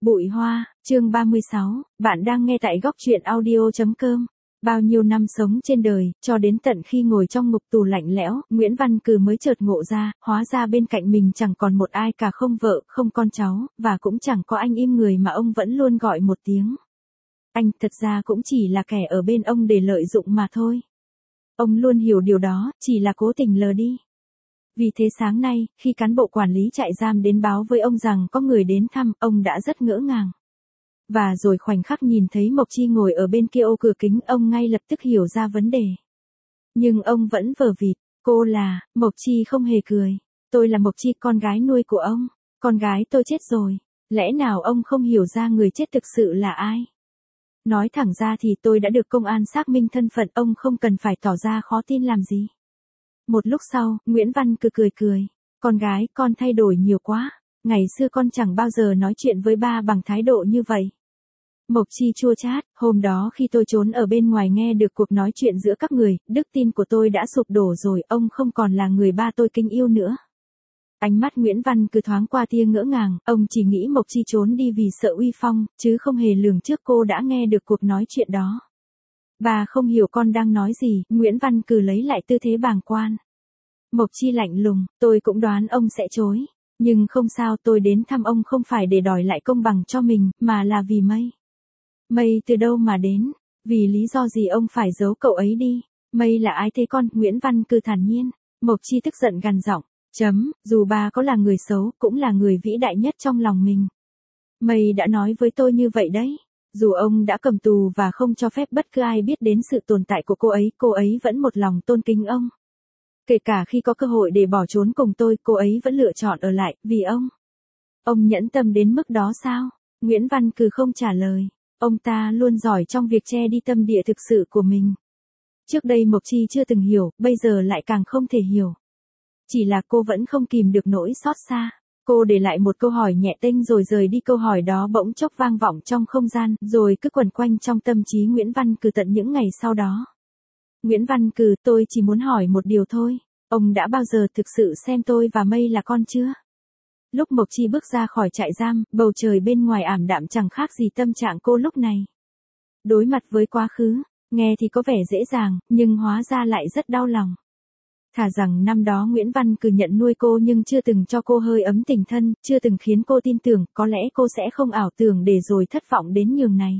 Bụi hoa, chương 36, bạn đang nghe tại góc truyện audio.com. Bao nhiêu năm sống trên đời, cho đến tận khi ngồi trong ngục tù lạnh lẽo, Nguyễn Văn Cừ mới chợt ngộ ra, hóa ra bên cạnh mình chẳng còn một ai cả, không vợ, không con cháu, và cũng chẳng có anh im người mà ông vẫn luôn gọi một tiếng. Anh thật ra cũng chỉ là kẻ ở bên ông để lợi dụng mà thôi. Ông luôn hiểu điều đó, chỉ là cố tình lờ đi. Vì thế sáng nay, khi cán bộ quản lý trại giam đến báo với ông rằng có người đến thăm, ông đã rất ngỡ ngàng. Và rồi khoảnh khắc nhìn thấy Mộc Chi ngồi ở bên kia ô cửa kính, ông ngay lập tức hiểu ra vấn đề. Nhưng ông vẫn vờ vịt, cô là, Mộc Chi không hề cười. Tôi là Mộc Chi, con gái nuôi của ông. Con gái tôi chết rồi. Lẽ nào ông không hiểu ra người chết thực sự là ai? Nói thẳng ra thì tôi đã được công an xác minh thân phận, ông không cần phải tỏ ra khó tin làm gì. Một lúc sau, Nguyễn Văn Cừ cười. Con gái, con thay đổi nhiều quá. Ngày xưa con chẳng bao giờ nói chuyện với ba bằng thái độ như vậy. Mộc Chi chua chát, hôm đó khi tôi trốn ở bên ngoài nghe được cuộc nói chuyện giữa các người, đức tin của tôi đã sụp đổ rồi, ông không còn là người ba tôi kính yêu nữa. Ánh mắt Nguyễn Văn Cừ thoáng qua tia ngỡ ngàng, ông chỉ nghĩ Mộc Chi trốn đi vì sợ uy phong, chứ không hề lường trước cô đã nghe được cuộc nói chuyện đó. Bà không hiểu con đang nói gì, Nguyễn Văn Cừ lấy lại tư thế bàng quan. Mộc Chi lạnh lùng, tôi cũng đoán ông sẽ chối. Nhưng không sao, tôi đến thăm ông không phải để đòi lại công bằng cho mình, mà là vì Mây. Mây từ đâu mà đến? Vì lý do gì ông phải giấu cậu ấy đi? Mây là ai thế con? Nguyễn Văn Cừ thản nhiên. Mộc Chi tức giận gằn giọng. Dù bà có là người xấu, cũng là người vĩ đại nhất trong lòng mình. Mây đã nói với tôi như vậy đấy. Dù ông đã cầm tù và không cho phép bất cứ ai biết đến sự tồn tại của cô ấy vẫn một lòng tôn kính ông. Kể cả khi có cơ hội để bỏ trốn cùng tôi, cô ấy vẫn lựa chọn ở lại, vì ông. Ông nhẫn tâm đến mức đó sao? Nguyễn Văn Cừ không trả lời. Ông ta luôn giỏi trong việc che đi tâm địa thực sự của mình. Trước đây Mộc Chi chưa từng hiểu, bây giờ lại càng không thể hiểu. Chỉ là cô vẫn không kìm được nỗi xót xa. Cô để lại một câu hỏi nhẹ tênh rồi rời đi, câu hỏi đó bỗng chốc vang vọng trong không gian, rồi cứ quẩn quanh trong tâm trí Nguyễn Văn Cừ tận những ngày sau đó. Nguyễn Văn Cừ, tôi chỉ muốn hỏi một điều thôi. Ông đã bao giờ thực sự xem tôi và Mây là con chưa? Lúc Mộc Chi bước ra khỏi trại giam, bầu trời bên ngoài ảm đạm chẳng khác gì tâm trạng cô lúc này. Đối mặt với quá khứ, nghe thì có vẻ dễ dàng, nhưng hóa ra lại rất đau lòng. Thà rằng năm đó Nguyễn Văn Cừ nhận nuôi cô nhưng chưa từng cho cô hơi ấm tình thân, chưa từng khiến cô tin tưởng, có lẽ cô sẽ không ảo tưởng để rồi thất vọng đến nhường này.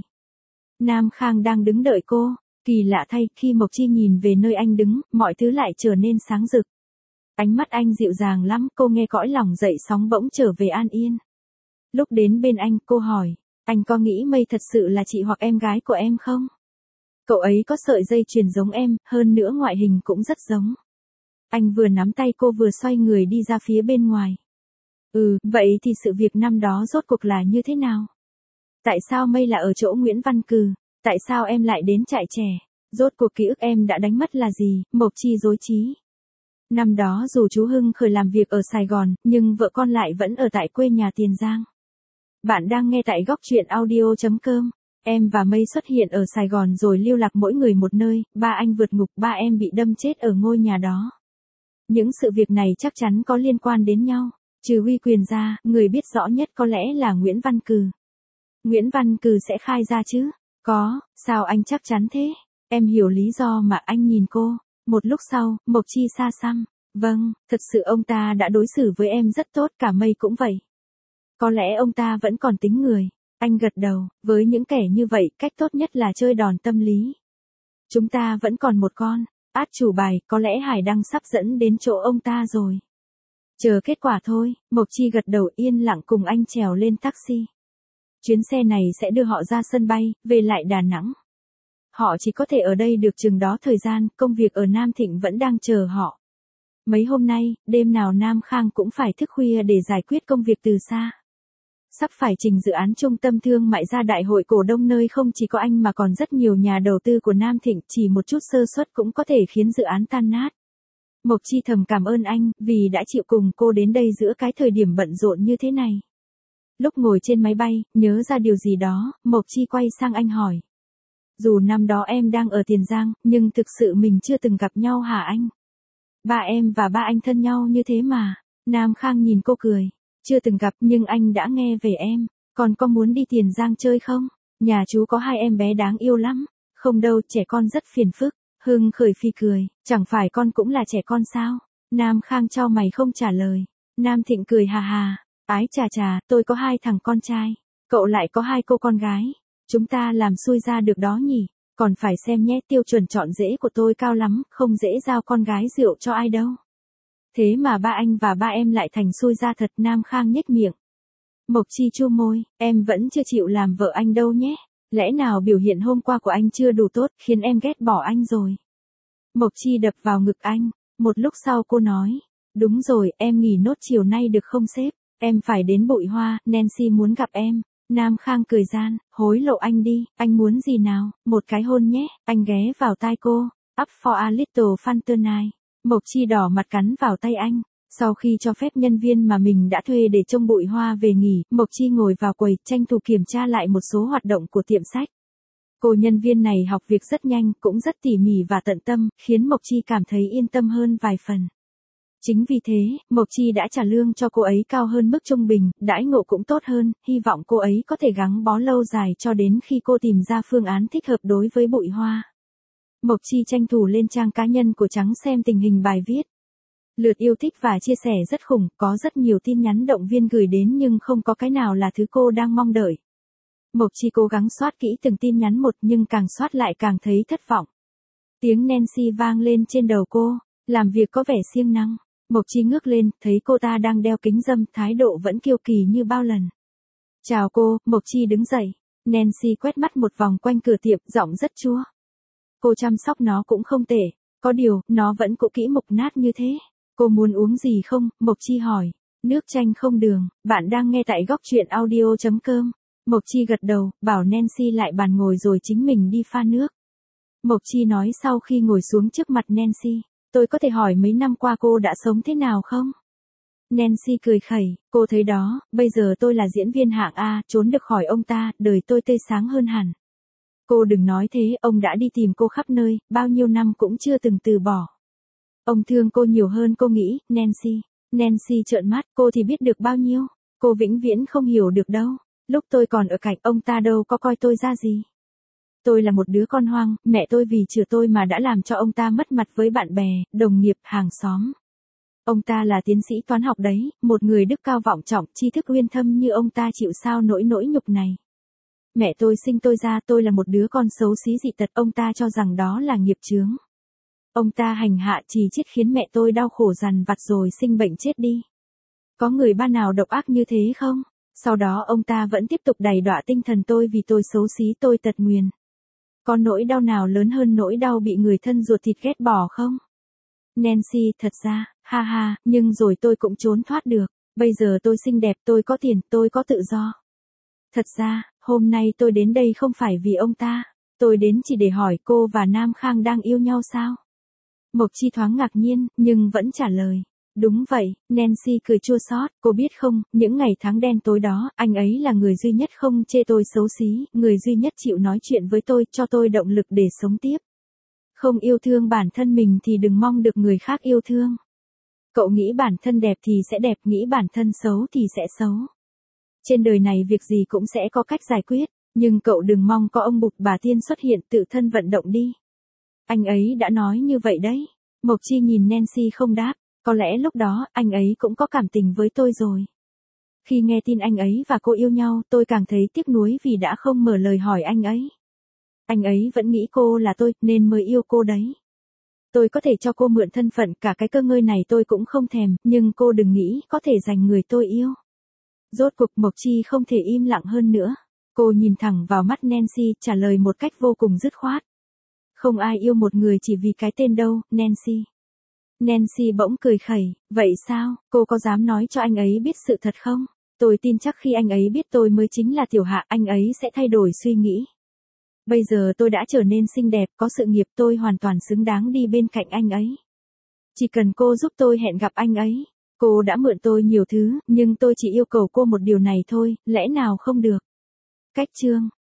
Nam Khang đang đứng đợi cô. Kỳ lạ thay, khi Mộc Chi nhìn về nơi anh đứng, mọi thứ lại trở nên sáng rực. Ánh mắt anh dịu dàng lắm, cô nghe cõi lòng dậy sóng bỗng trở về an yên. Lúc đến bên anh, cô hỏi, anh có nghĩ Mây thật sự là chị hoặc em gái của em không? Cậu ấy có sợi dây chuyền giống em, hơn nữa ngoại hình cũng rất giống. Anh vừa nắm tay cô vừa xoay người đi ra phía bên ngoài. Vậy thì sự việc năm đó rốt cuộc là như thế nào? Tại sao Mây là ở chỗ Nguyễn Văn Cừ? Tại sao em lại đến trại trẻ? Rốt cuộc ký ức em đã đánh mất là gì? Mộc Chi rối trí. Năm đó dù chú Hưng khởi làm việc ở Sài Gòn, nhưng vợ con lại vẫn ở tại quê nhà Tiền Giang. Bạn đang nghe tại góc truyện audio.com. Em và Mây xuất hiện ở Sài Gòn rồi lưu lạc mỗi người một nơi, ba anh vượt ngục, ba em bị đâm chết ở ngôi nhà đó. Những sự việc này chắc chắn có liên quan đến nhau. Trừ Uy Quyền ra, người biết rõ nhất có lẽ là Nguyễn Văn Cừ. Nguyễn Văn Cừ sẽ khai ra chứ? Có, sao anh chắc chắn thế? Em hiểu lý do mà. Anh nhìn cô. Một lúc sau, Mộc Chi xa xăm. Vâng, thật sự ông ta đã đối xử với em rất tốt, cả Mây cũng vậy. Có lẽ ông ta vẫn còn tính người. Anh gật đầu, với những kẻ như vậy, cách tốt nhất là chơi đòn tâm lý. Chúng ta vẫn còn một con. Át chủ bài, có lẽ Hải Đăng sắp dẫn đến chỗ ông ta rồi. Chờ kết quả thôi. Mộc Chi gật đầu yên lặng cùng anh trèo lên taxi. Chuyến xe này sẽ đưa họ ra sân bay, về lại Đà Nẵng. Họ chỉ có thể ở đây được chừng đó thời gian, công việc ở Nam Thịnh vẫn đang chờ họ. Mấy hôm nay, đêm nào Nam Khang cũng phải thức khuya để giải quyết công việc từ xa. Sắp phải trình dự án trung tâm thương mại ra đại hội cổ đông nơi không chỉ có anh mà còn rất nhiều nhà đầu tư của Nam Thịnh, chỉ một chút sơ suất cũng có thể khiến dự án tan nát. Mộc Chi thầm cảm ơn anh, vì đã chịu cùng cô đến đây giữa cái thời điểm bận rộn như thế này. Lúc ngồi trên máy bay, nhớ ra điều gì đó, Mộc Chi quay sang anh hỏi. Dù năm đó em đang ở Tiền Giang, nhưng thực sự mình chưa từng gặp nhau hả anh? Ba em và ba anh thân nhau như thế mà. Nam Khang nhìn cô cười. Chưa từng gặp nhưng anh đã nghe về em. Con có muốn đi Tiền Giang chơi không? Nhà chú có 2 em bé đáng yêu lắm. Không đâu, trẻ con rất phiền phức. Hưng khởi phi cười, chẳng phải con cũng là trẻ con sao? Nam Khang chau mày không trả lời. Nam Thịnh cười hà hà, ái chà chà, tôi có 2 thằng con trai, cậu lại có 2 cô con gái. Chúng ta làm xui ra được đó nhỉ? Còn phải xem nhé, tiêu chuẩn chọn rễ của tôi cao lắm, không dễ giao con gái rượu cho ai đâu. Thế mà ba anh và ba em lại thành xui ra thật. Nam Khang nhếch miệng. Mộc Chi chu môi, em vẫn chưa chịu làm vợ anh đâu nhé. Lẽ nào biểu hiện hôm qua của anh chưa đủ tốt, khiến em ghét bỏ anh rồi? Mộc Chi đập vào ngực anh. Một lúc sau cô nói, đúng rồi, em nghỉ nốt chiều nay được không sếp? Em phải đến Bụi Hoa, Nancy muốn gặp em. Nam Khang cười gian, hối lộ anh đi, anh muốn gì nào? Một cái hôn nhé. Anh ghé vào tai cô. Up for a little fun tonight. Mộc Chi đỏ mặt cắn vào tay anh. Sau khi cho phép nhân viên mà mình đã thuê để trông Bụi Hoa về nghỉ, Mộc Chi ngồi vào quầy, tranh thủ kiểm tra lại một số hoạt động của tiệm sách. Cô nhân viên này học việc rất nhanh, cũng rất tỉ mỉ và tận tâm, khiến Mộc Chi cảm thấy yên tâm hơn vài phần. Chính vì thế, Mộc Chi đã trả lương cho cô ấy cao hơn mức trung bình, đãi ngộ cũng tốt hơn, hy vọng cô ấy có thể gắn bó lâu dài cho đến khi cô tìm ra phương án thích hợp đối với Bụi Hoa. Mộc Chi tranh thủ lên trang cá nhân của Trắng xem tình hình bài viết. Lượt yêu thích và chia sẻ rất khủng, có rất nhiều tin nhắn động viên gửi đến nhưng không có cái nào là thứ cô đang mong đợi. Mộc Chi cố gắng soát kỹ từng tin nhắn một nhưng càng soát lại càng thấy thất vọng. Tiếng Nancy vang lên trên đầu cô, làm việc có vẻ siêng năng. Mộc Chi ngước lên, thấy cô ta đang đeo kính râm, thái độ vẫn kiêu kỳ như bao lần. Chào cô, Mộc Chi đứng dậy. Nancy quét mắt một vòng quanh cửa tiệm, giọng rất chua. Cô chăm sóc nó cũng không tệ, có điều, nó vẫn cũ kỹ mục nát như thế. Cô muốn uống gì không? Mộc Chi hỏi. Nước chanh không đường, bạn đang nghe tại góc truyện audio.com. Mộc Chi gật đầu, bảo Nancy lại bàn ngồi rồi chính mình đi pha nước. Mộc Chi nói sau khi ngồi xuống trước mặt Nancy, tôi có thể hỏi mấy năm qua cô đã sống thế nào không? Nancy cười khẩy, cô thấy đó, bây giờ tôi là diễn viên hạng A, trốn được khỏi ông ta, đời tôi tươi sáng hơn hẳn. Cô đừng nói thế, ông đã đi tìm cô khắp nơi, bao nhiêu năm cũng chưa từng từ bỏ. Ông thương cô nhiều hơn cô nghĩ, Nancy. Nancy trợn mắt, cô thì biết được bao nhiêu, cô vĩnh viễn không hiểu được đâu. Lúc tôi còn ở cạnh ông ta đâu có coi tôi ra gì. Tôi là một đứa con hoang, mẹ tôi vì chữa tôi mà đã làm cho ông ta mất mặt với bạn bè, đồng nghiệp, hàng xóm. Ông ta là tiến sĩ toán học đấy, một người đức cao vọng trọng, tri thức uyên thâm như ông ta chịu sao nỗi nhục này. Mẹ tôi sinh tôi ra, tôi là một đứa con xấu xí dị tật, ông ta cho rằng đó là nghiệp chướng. Ông ta hành hạ trì chiết khiến mẹ tôi đau khổ dằn vặt rồi sinh bệnh chết đi. Có người ba nào độc ác như thế không? Sau đó ông ta vẫn tiếp tục đày đọa tinh thần tôi vì tôi xấu xí, tôi tật nguyền. Có nỗi đau nào lớn hơn nỗi đau bị người thân ruột thịt ghét bỏ không? Nancy, thật ra, ha ha, nhưng rồi tôi cũng trốn thoát được. Bây giờ tôi xinh đẹp, tôi có tiền, tôi có tự do. Thật ra, hôm nay tôi đến đây không phải vì ông ta. Tôi đến chỉ để hỏi cô và Nam Khang đang yêu nhau sao? Mộc Chi thoáng ngạc nhiên, nhưng vẫn trả lời. Đúng vậy, Nancy cười chua xót, cô biết không, những ngày tháng đen tối đó, anh ấy là người duy nhất không chê tôi xấu xí, người duy nhất chịu nói chuyện với tôi, cho tôi động lực để sống tiếp. Không yêu thương bản thân mình thì đừng mong được người khác yêu thương. Cậu nghĩ bản thân đẹp thì sẽ đẹp, nghĩ bản thân xấu thì sẽ xấu. Trên đời này việc gì cũng sẽ có cách giải quyết, nhưng cậu đừng mong có ông Bụt bà Tiên xuất hiện tự thân vận động đi. Anh ấy đã nói như vậy đấy. Mộc Chi nhìn Nancy không đáp. Có lẽ lúc đó, anh ấy cũng có cảm tình với tôi rồi. Khi nghe tin anh ấy và cô yêu nhau, tôi càng thấy tiếc nuối vì đã không mở lời hỏi anh ấy. Anh ấy vẫn nghĩ cô là tôi, nên mới yêu cô đấy. Tôi có thể cho cô mượn thân phận, cả cái cơ ngơi này tôi cũng không thèm, nhưng cô đừng nghĩ có thể giành người tôi yêu. Rốt cuộc Mộc Chi không thể im lặng hơn nữa. Cô nhìn thẳng vào mắt Nancy, trả lời một cách vô cùng dứt khoát. Không ai yêu một người chỉ vì cái tên đâu, Nancy. Nancy bỗng cười khẩy, vậy sao, cô có dám nói cho anh ấy biết sự thật không? Tôi tin chắc khi anh ấy biết tôi mới chính là tiểu hạ, anh ấy sẽ thay đổi suy nghĩ. Bây giờ tôi đã trở nên xinh đẹp, có sự nghiệp, tôi hoàn toàn xứng đáng đi bên cạnh anh ấy. Chỉ cần cô giúp tôi hẹn gặp anh ấy. Cô đã mượn tôi nhiều thứ, nhưng tôi chỉ yêu cầu cô một điều này thôi, lẽ nào không được? Cách chương